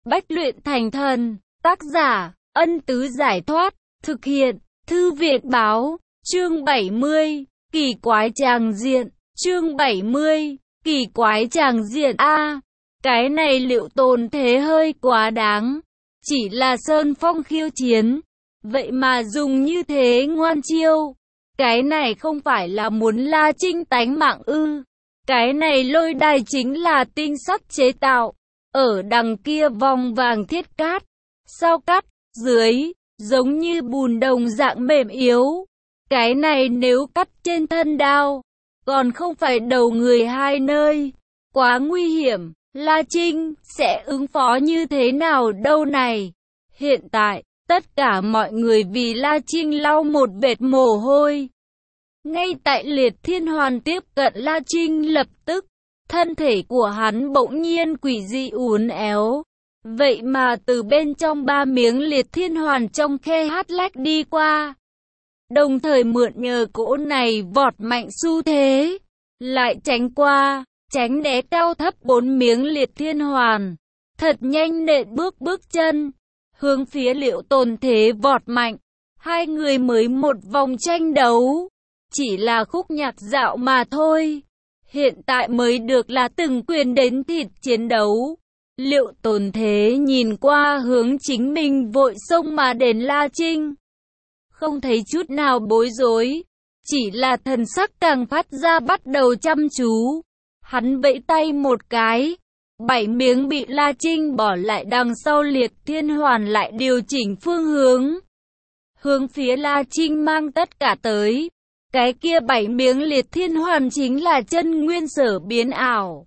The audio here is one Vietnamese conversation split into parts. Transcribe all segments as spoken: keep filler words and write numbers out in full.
bách luyện thành thần. Tác giả, Ân Tứ Giải Thoát. Thực hiện, Thư Viện Báo. Chương bảy mươi, kỳ quái tràng diện. Chương bảy mươi, kỳ quái tràng diện. A, cái này Liệu Tồn Thế hơi quá đáng. Chỉ là Sơn Phong khiêu chiến, vậy mà dùng như thế ngoan chiêu. Cái này không phải là muốn La Trinh tánh mạng ư? Cái này lôi đài chính là tinh sắt chế tạo, ở đằng kia vòng vàng thiết cát, sao cắt dưới, giống như bùn đồng dạng mềm yếu. Cái này nếu cắt trên thân đao, còn không phải đầu người hai nơi, quá nguy hiểm. La Trinh sẽ ứng phó như thế nào đâu này? Hiện tại, tất cả mọi người vì La Trinh lau một vệt mồ hôi. Ngay tại Liệt Thiên Hoàn tiếp cận La Trinh lập tức, thân thể của hắn bỗng nhiên quỷ dị uốn éo. Vậy mà từ bên trong ba miếng Liệt Thiên Hoàn trong khe hát lách đi qua. Đồng thời mượn nhờ cỗ này vọt mạnh xu thế, lại tránh qua, tránh né cao thấp bốn miếng Liệt Thiên Hoàn. Thật nhanh nện bước bước chân, hướng phía Liệu Tồn Thế vọt mạnh. Hai người mới một vòng tranh đấu, chỉ là khúc nhạc dạo mà thôi. Hiện tại mới được là từng quyền đến thịt chiến đấu. Liệu Tồn Thế nhìn qua hướng chính mình vội xông mà đến La Trinh, không thấy chút nào bối rối, chỉ là thần sắc càng phát ra bắt đầu chăm chú. Hắn vẫy tay một cái, bảy miếng bị La Trinh bỏ lại đằng sau Liệt Thiên Hoàn lại điều chỉnh phương hướng, hướng phía La Trinh mang tất cả tới. Cái kia bảy miếng Liệt Thiên Hoàn chính là chân nguyên sở biến ảo,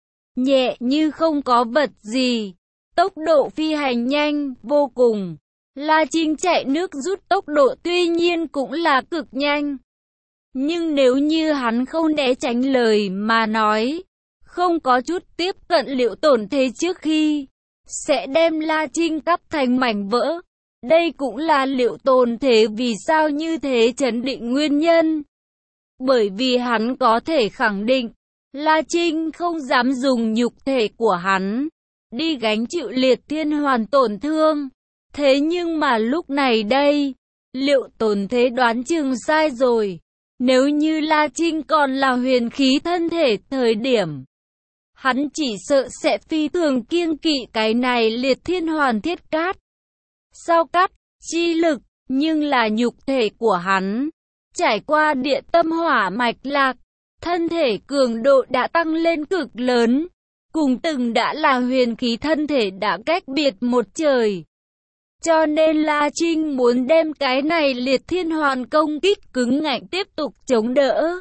nhẹ như không có vật gì, tốc độ phi hành nhanh vô cùng. La Trinh chạy nước rút tốc độ tuy nhiên cũng là cực nhanh, nhưng nếu như hắn không né tránh lời mà nói, không có chút tiếp cận Liệu Tồn Thế trước khi, sẽ đem La Trinh cắt thành mảnh vỡ. Đây cũng là Liệu Tồn Thế vì sao như thế chấn định nguyên nhân. Bởi vì hắn có thể khẳng định, La Trinh không dám dùng nhục thể của hắn đi gánh chịu Liệt Thiên Hoàn tổn thương. Thế nhưng mà lúc này đây, Liệu Tồn Thế đoán chừng sai rồi. Nếu như La Trinh còn là huyền khí thân thể thời điểm, hắn chỉ sợ sẽ phi thường kiêng kỵ cái này Liệt Thiên Hoàn thiết cát, sao cắt, chi lực, nhưng là nhục thể của hắn, trải qua địa tâm hỏa mạch lạc, thân thể cường độ đã tăng lên cực lớn, cùng từng đã là huyền khí thân thể đã cách biệt một trời. Cho nên La Trinh muốn đem cái này Liệt Thiên Hoàn công kích cứng ngạnh tiếp tục chống đỡ.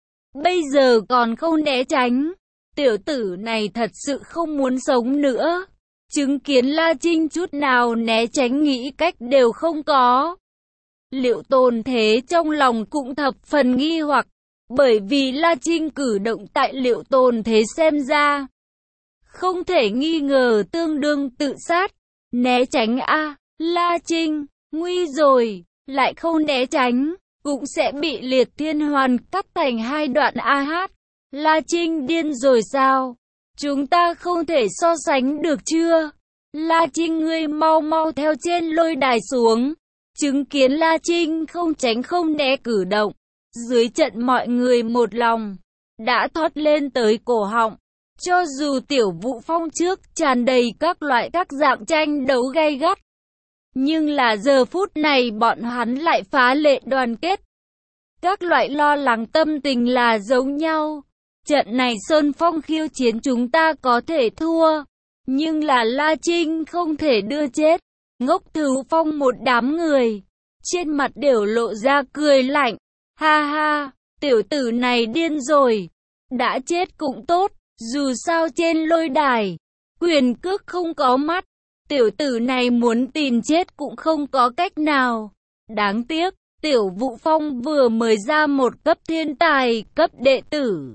Bây giờ còn không né tránh, tiểu tử này thật sự không muốn sống nữa. Chứng kiến La Trinh chút nào né tránh nghĩ cách đều không có. Liệu Tồn Thế trong lòng cũng thập phần nghi hoặc, bởi vì La Trinh cử động tại Liệu Tồn Thế xem ra, không thể nghi ngờ tương đương tự sát. Né tránh a, La Trinh, nguy rồi, lại không né tránh, cũng sẽ bị Liệt Thiên Hoàn cắt thành hai đoạn a hát. La Trinh điên rồi sao? Chúng ta không thể so sánh được chưa? La Trinh ngươi mau mau theo trên lôi đài xuống. Chứng kiến La Trinh không tránh không né cử động, dưới trận mọi người một lòng đã thoát lên tới cổ họng. Cho dù Tiểu Vũ Phong trước tràn đầy các loại các dạng tranh đấu gay gắt, nhưng là giờ phút này bọn hắn lại phá lệ đoàn kết. Các loại lo lắng tâm tình là giống nhau. Trận này Sơn Phong khiêu chiến chúng ta có thể thua, nhưng là La Trinh không thể đưa chết. Ngốc Thú Phong một đám người, trên mặt đều lộ ra cười lạnh. Ha ha, tiểu tử này điên rồi. Đã chết cũng tốt, dù sao trên lôi đài, quyền cước không có mắt. Tiểu tử này muốn tìm chết cũng không có cách nào. Đáng tiếc, Tiểu Vũ Phong vừa mới ra một cấp thiên tài, cấp đệ tử.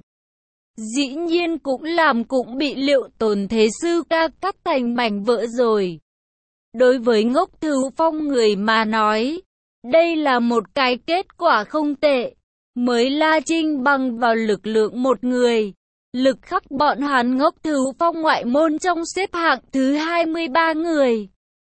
Dĩ nhiên cũng làm cũng bị Liệu Tồn Thế sư ca cắt thành mảnh vỡ rồi. Đối với Ngốc Thú Phong người mà nói, đây là một cái kết quả không tệ. Mới La Trinh bằng vào lực lượng một người, lực khắc bọn hắn Ngốc Thú Phong ngoại môn trong xếp hạng thứ hai mươi ba người.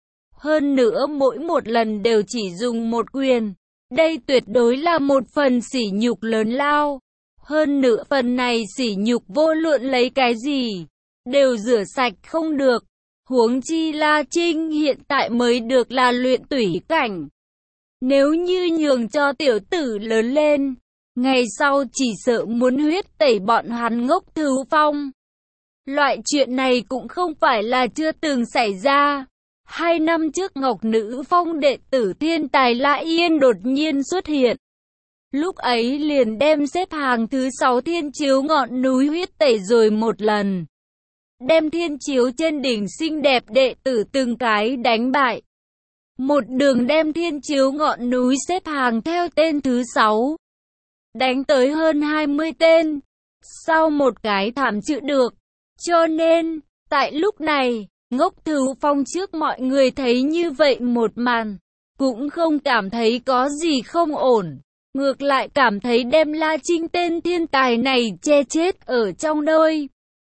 Hơn nữa mỗi một lần đều chỉ dùng một quyền. Đây tuyệt đối là một phần sỉ nhục lớn lao. Hơn nữa phần này sỉ nhục vô luận lấy cái gì, đều rửa sạch không được. Huống chi La Trinh hiện tại mới được là luyện tủy cảnh. Nếu như nhường cho tiểu tử lớn lên, ngày sau chỉ sợ muốn huyết tẩy bọn hắn Ngốc Thú Phong. Loại chuyện này cũng không phải là chưa từng xảy ra. Hai năm trước Ngọc Nữ Phong đệ tử thiên tài La Yên đột nhiên xuất hiện. Lúc ấy liền đem xếp hàng thứ sáu thiên chiếu ngọn núi huyết tẩy rồi một lần. Đem thiên chiếu trên đỉnh xinh đẹp đệ tử từng cái đánh bại. Một đường đem thiên chiếu ngọn núi xếp hàng theo tên thứ sáu. Đánh tới hơn hai mươi tên. Sau một cái thảm chịu được. Cho nên, tại lúc này, Ngốc Thú Phong trước mọi người thấy như vậy một màn. Cũng không cảm thấy có gì không ổn. Ngược lại cảm thấy đem La Trinh tên thiên tài này che chết ở trong nơi.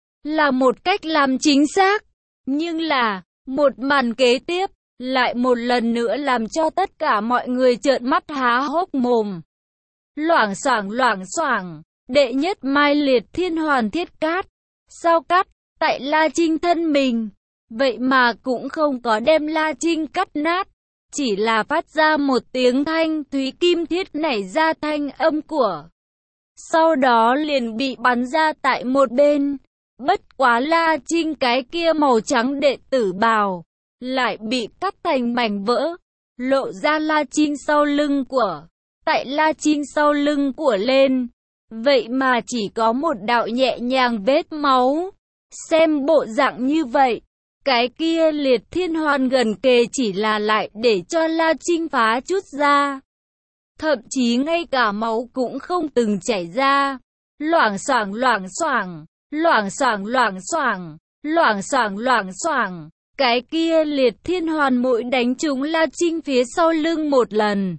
Là một cách làm chính xác. Nhưng là, một màn kế tiếp, lại một lần nữa làm cho tất cả mọi người trợn mắt há hốc mồm. Loảng xoảng loảng xoảng, đệ nhất Mai Liệt Thiên Hoàn Thiết Cát. Sao cắt, tại La Trinh thân mình. Vậy mà cũng không có đem La Trinh cắt nát. Chỉ là phát ra một tiếng thanh thúy kim thiết nảy ra thanh âm của. Sau đó liền bị bắn ra tại một bên. Bất quá La Trinh cái kia màu trắng đệ tử bào lại bị cắt thành mảnh vỡ. Lộ ra La Trinh sau lưng của. Tại La Trinh sau lưng của lên. Vậy mà chỉ có một đạo nhẹ nhàng vết máu. Xem bộ dạng như vậy. Cái kia Liệt Thiên Hoàn gần kề chỉ là lại để cho La Trinh phá chút ra. Thậm chí ngay cả máu cũng không từng chảy ra. Loảng xoảng loảng xoảng, loảng xoảng loảng xoảng, loảng xoảng loảng xoảng. Cái kia Liệt Thiên Hoàn mỗi đánh trúng La Trinh phía sau lưng một lần,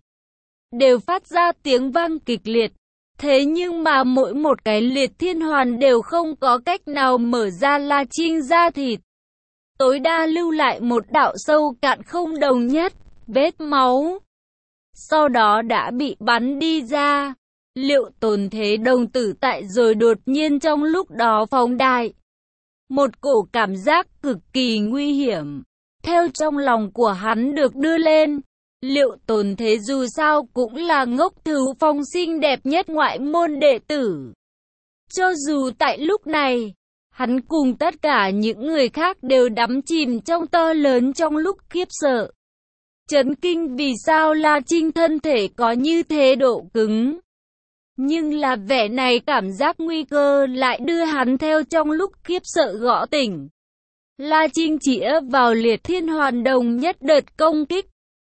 đều phát ra tiếng vang kịch liệt. Thế nhưng mà mỗi một cái Liệt Thiên Hoàn đều không có cách nào mở ra La Trinh da thịt. Tối đa lưu lại một đạo sâu cạn không đồng nhất, vết máu. Sau đó đã bị bắn đi ra. Liệu Tồn Thế đồng tử tại rồi đột nhiên trong lúc đó phóng đại. Một cổ cảm giác cực kỳ nguy hiểm. Theo trong lòng của hắn được đưa lên. Liệu Tồn Thế dù sao cũng là Ngốc Thú Phong xinh đẹp nhất ngoại môn đệ tử. Cho dù tại lúc này, hắn cùng tất cả những người khác đều đắm chìm trong to lớn trong lúc khiếp sợ. Chấn kinh vì sao La Trinh thân thể có như thế độ cứng. Nhưng là vẻ này cảm giác nguy cơ lại đưa hắn theo trong lúc khiếp sợ gõ tỉnh. La Trinh chĩa vào Liệt Thiên Hoàn đồng nhất đợt công kích.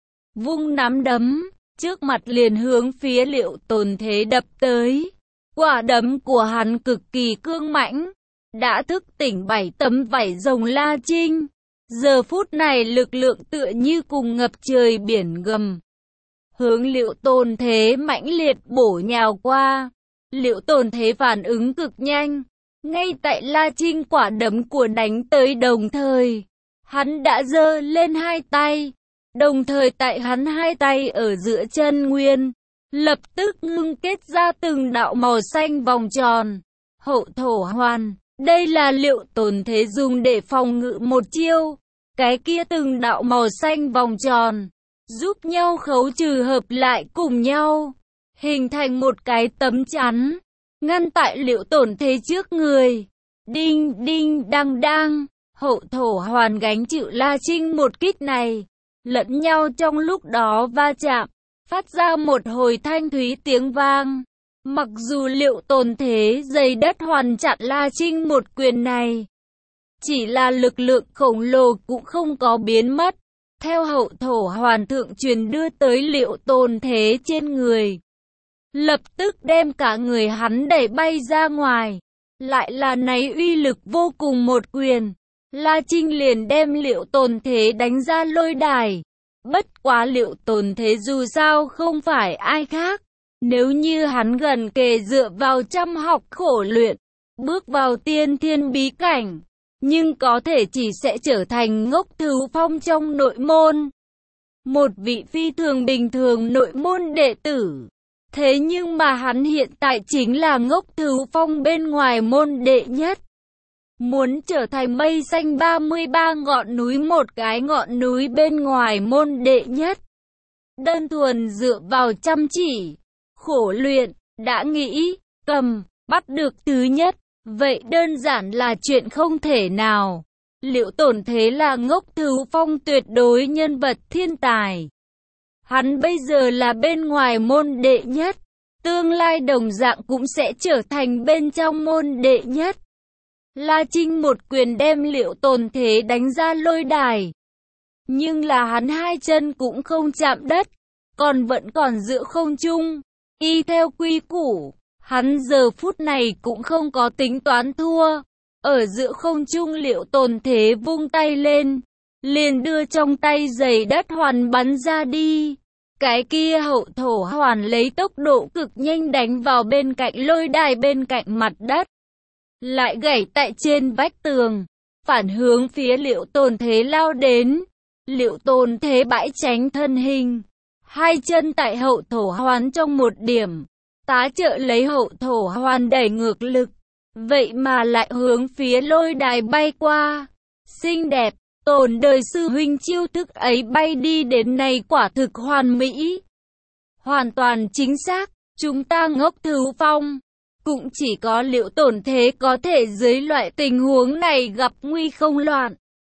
Vung nắm đấm, trước mặt liền hướng phía Liệu Tồn Thế đập tới. Quả đấm của hắn cực kỳ cương mãnh. Đã thức tỉnh bảy tấm vảy rồng La Trinh. Giờ phút này lực lượng tựa như cùng ngập trời biển gầm. Hướng Liệu Tồn Thế mãnh liệt bổ nhào qua. Liệu Tồn Thế phản ứng cực nhanh. Ngay tại La Trinh quả đấm của đánh tới đồng thời. Hắn đã giơ lên hai tay. Đồng thời tại hắn hai tay ở giữa chân nguyên. Lập tức ngưng kết ra từng đạo màu xanh vòng tròn. Hậu thổ hoàn. Đây là Liệu Tồn Thế dùng để phòng ngự một chiêu. Cái kia từng đạo màu xanh vòng tròn, giúp nhau khấu trừ hợp lại cùng nhau, hình thành một cái tấm chắn, ngăn tại Liệu Tồn Thế trước người. Đinh đinh đang đang, hậu thổ hoàn gánh chịu La Trinh một kích này, lẫn nhau trong lúc đó va chạm, phát ra một hồi thanh thúy tiếng vang. Mặc dù Liệu Tồn Thế dây đất hoàn chặn La Trinh một quyền này, chỉ là lực lượng khổng lồ cũng không có biến mất. Theo hậu thổ hoàn thượng truyền đưa tới Liệu Tồn Thế trên người, lập tức đem cả người hắn đẩy bay ra ngoài. Lại là nấy uy lực vô cùng một quyền, La Trinh liền đem Liệu Tồn Thế đánh ra lôi đài. Bất quá Liệu Tồn Thế dù sao không phải ai khác. Nếu như hắn gần kề dựa vào chăm học khổ luyện, bước vào tiên thiên bí cảnh, nhưng có thể chỉ sẽ trở thành Ngốc Thứu Phong trong nội môn. Một vị phi thường bình thường nội môn đệ tử. Thế nhưng mà hắn hiện tại chính là Ngốc Thứu Phong bên ngoài môn đệ nhất. Muốn trở thành mây xanh ba mươi ba ngọn núi một cái ngọn núi bên ngoài môn đệ nhất. Đơn thuần dựa vào chăm chỉ, khổ luyện, đã nghĩ, cầm, bắt được thứ nhất, vậy đơn giản là chuyện không thể nào. Liệu Tổn Thế là Ngốc Thứu Phong tuyệt đối nhân vật thiên tài. Hắn bây giờ là bên ngoài môn đệ nhất, tương lai đồng dạng cũng sẽ trở thành bên trong môn đệ nhất. La Trinh một quyền đem Liệu Tổn Thế đánh ra lôi đài. Nhưng là hắn hai chân cũng không chạm đất, còn vẫn còn giữa không trung. Y theo quy củ, hắn giờ phút này cũng không có tính toán thua. Ở giữa không trung Liệu Tổn Thế vung tay lên, liền đưa trong tay giày đất hoàn bắn ra đi. Cái kia hậu thổ hoàn lấy tốc độ cực nhanh đánh vào bên cạnh lôi đài bên cạnh mặt đất. Lại gãy tại trên vách tường, phản hướng phía Liệu Tổn Thế lao đến. Liệu Tổn Thế bãi tránh thân hình, hai chân tại hậu thổ hoàn trong một điểm, tá trợ lấy hậu thổ hoàn đẩy ngược lực. Vậy mà lại hướng phía lôi đài bay qua. Xinh đẹp, Tổn đời sư huynh chiêu thức ấy bay đi đến nay quả thực hoàn mỹ. Hoàn toàn chính xác, chúng ta Ngốc Thứu Phong. Cũng chỉ có Liệu Tổn Thế có thể dưới loại tình huống này gặp nguy không loạn.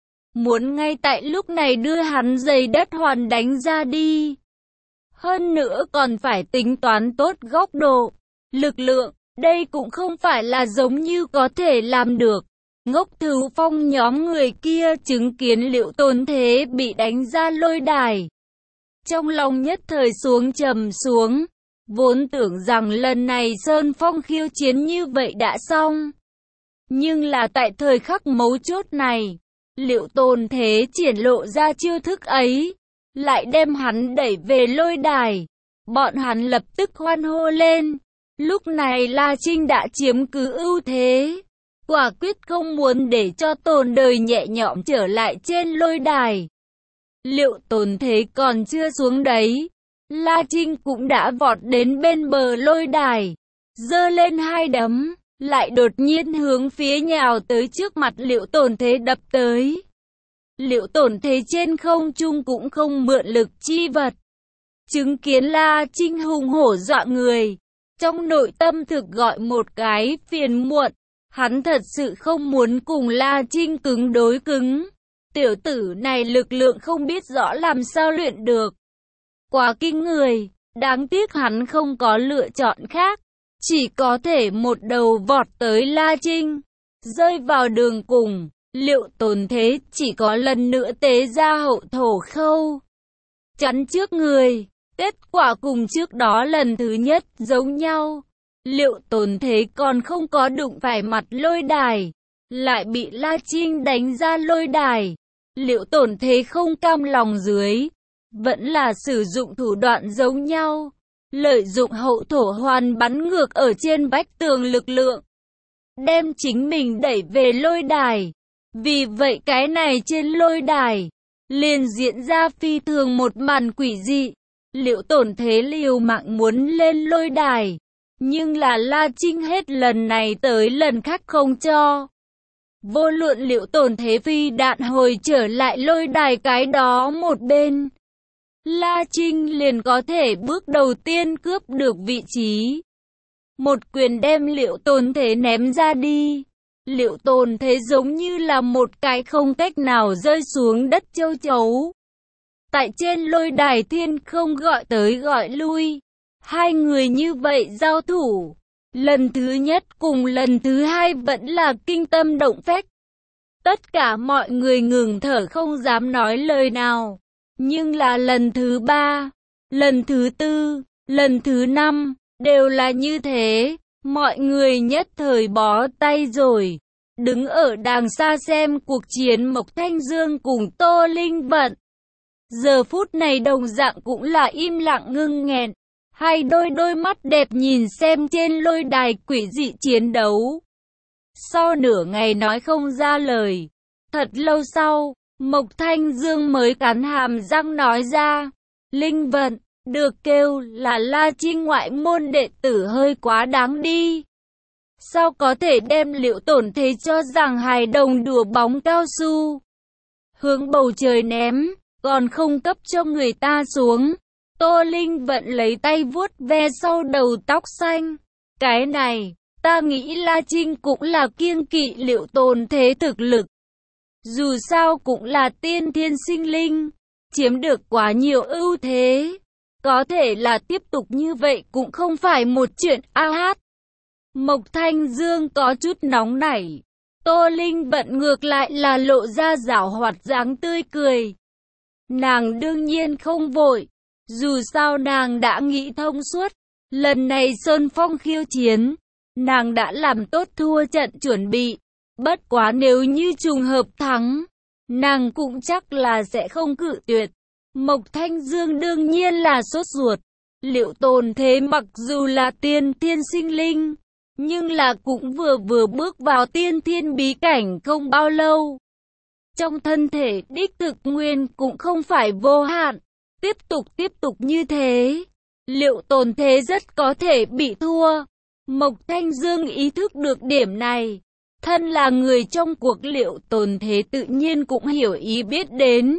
Muốn ngay tại lúc này đưa hắn giày đất hoàn đánh ra đi. Hơn nữa còn phải tính toán tốt góc độ, lực lượng. Đây cũng không phải là giống như có thể làm được. Ngốc Thứu Phong nhóm người kia chứng kiến Liệu Tổn Thế bị đánh ra lôi đài. Trong lòng nhất thời xuống trầm xuống. Vốn tưởng rằng lần này Sơn Phong khiêu chiến như vậy đã xong. Nhưng là tại thời khắc mấu chốt này, Liệu Tổn Thế triển lộ ra chiêu thức ấy, lại đem hắn đẩy về lôi đài. Bọn hắn lập tức hoan hô lên. Lúc này La Trinh đã chiếm cứ ưu thế, quả quyết không muốn để cho Tổn đời nhẹ nhõm trở lại trên lôi đài. Liệu Tổn Thế còn chưa xuống đấy, La Trinh cũng đã vọt đến bên bờ lôi đài, giơ lên hai đấm, lại đột nhiên hướng phía nhào tới trước mặt Liệu Tổn Thế đập tới. Liệu Tổn Thế trên không trung cũng không mượn lực chi vật. Chứng kiến La Trinh hùng hổ dọa người, trong nội tâm thực gọi một cái phiền muộn. Hắn thật sự không muốn cùng La Trinh cứng đối cứng. Tiểu tử này lực lượng không biết rõ làm sao luyện được. Quá kinh người, đáng tiếc hắn không có lựa chọn khác. Chỉ có thể một đầu vọt tới La Trinh. Rơi vào đường cùng, Liệu Tổn Thế chỉ có lần nữa tế ra hậu thổ khâu. Chắn trước người. Kết quả cùng trước đó lần thứ nhất giống nhau. Liệu Tổn Thế còn không có đụng phải mặt lôi đài, lại bị La Trinh đánh ra lôi đài. Liệu Tổn Thế không cam lòng dưới, vẫn là sử dụng thủ đoạn giống nhau, lợi dụng hậu thổ hoàn bắn ngược ở trên vách tường lực lượng, đem chính mình đẩy về lôi đài. Vì vậy cái này trên lôi đài, liền diễn ra phi thường một màn quỷ dị. Liệu Tổn Thế liều mạng muốn lên lôi đài, nhưng là La Trinh hết lần này tới lần khác không cho. Vô luận Liệu Tổn Thế phi đạn hồi trở lại lôi đài cái đó một bên, La Trinh liền có thể bước đầu tiên cướp được vị trí. Một quyền đem Liệu Tổn Thế ném ra đi. Liệu Tổn Thế giống như là một cái không cách nào rơi xuống đất châu chấu. Tại trên lôi đài thiên không gọi tới gọi lui. Hai người như vậy giao thủ. Lần thứ nhất cùng lần thứ hai vẫn là kinh tâm động phách. Tất cả mọi người ngừng thở không dám nói lời nào. Nhưng là lần thứ ba, lần thứ tư, lần thứ năm, đều là như thế. Mọi người nhất thời bó tay rồi. Đứng ở đàng xa xem cuộc chiến Mộc Thanh Dương cùng Tô Linh Vận. Giờ phút này đồng dạng cũng là im lặng ngưng nghẹn. Hai đôi đôi mắt đẹp nhìn xem trên lôi đài quỷ dị chiến đấu. Sau nửa ngày nói không ra lời, thật lâu sau, Mộc Thanh Dương mới cắn hàm răng nói ra, Linh Vận, được kêu là La Trinh ngoại môn đệ tử hơi quá đáng đi. Sao có thể đem Liệu Tổn Thế cho rằng hài đồng đùa bóng cao su, hướng bầu trời ném, còn không cấp cho người ta xuống. Tô Linh Vận lấy tay vuốt ve sau đầu tóc xanh. Cái này, ta nghĩ La Trinh cũng là kiêng kỵ Liệu Tổn Thế thực lực. Dù sao cũng là tiên thiên sinh linh, chiếm được quá nhiều ưu thế. Có thể là tiếp tục như vậy cũng không phải một chuyện a hát. Mộc Thanh Dương có chút nóng nảy. Tô Linh Vận ngược lại là lộ ra giảo hoạt dáng tươi cười. Nàng đương nhiên không vội. Dù sao nàng đã nghĩ thông suốt. Lần này Sơn Phong khiêu chiến, nàng đã làm tốt thua trận chuẩn bị. Bất quá nếu như trùng hợp thắng, nàng cũng chắc là sẽ không cự tuyệt. Mộc Thanh Dương đương nhiên là sốt ruột. Liệu Tổn Thế mặc dù là tiên thiên sinh linh, nhưng là cũng vừa vừa bước vào tiên thiên bí cảnh không bao lâu. Trong thân thể đích thực nguyên cũng không phải vô hạn. Tiếp tục tiếp tục như thế, Liệu Tổn Thế rất có thể bị thua. Mộc Thanh Dương ý thức được điểm này. Thân là người trong cuộc, Liệu Tổn Thế tự nhiên cũng hiểu ý biết đến.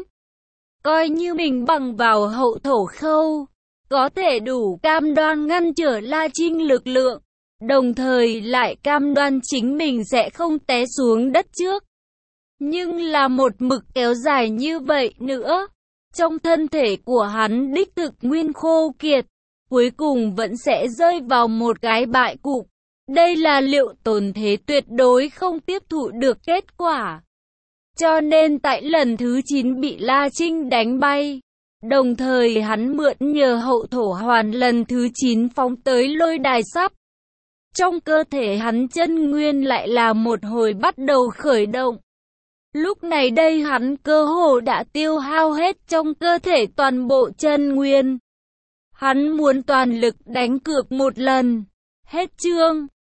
Coi như mình bằng vào hậu thổ khâu, có thể đủ cam đoan ngăn trở La Trinh lực lượng, đồng thời lại cam đoan chính mình sẽ không té xuống đất trước. Nhưng là một mực kéo dài như vậy nữa, trong thân thể của hắn đích thực nguyên khô kiệt, cuối cùng vẫn sẽ rơi vào một cái bại cục. Đây là Liệu Tổn Thế tuyệt đối không tiếp thụ được kết quả. Cho nên tại lần thứ chín bị La Trinh đánh bay, đồng thời hắn mượn nhờ hậu thổ hoàn lần thứ chín phóng tới lôi đài sắp. Trong cơ thể hắn chân nguyên lại là một hồi bắt đầu khởi động. Lúc này đây hắn cơ hồ đã tiêu hao hết trong cơ thể toàn bộ chân nguyên. Hắn muốn toàn lực đánh cược một lần. Hết chương.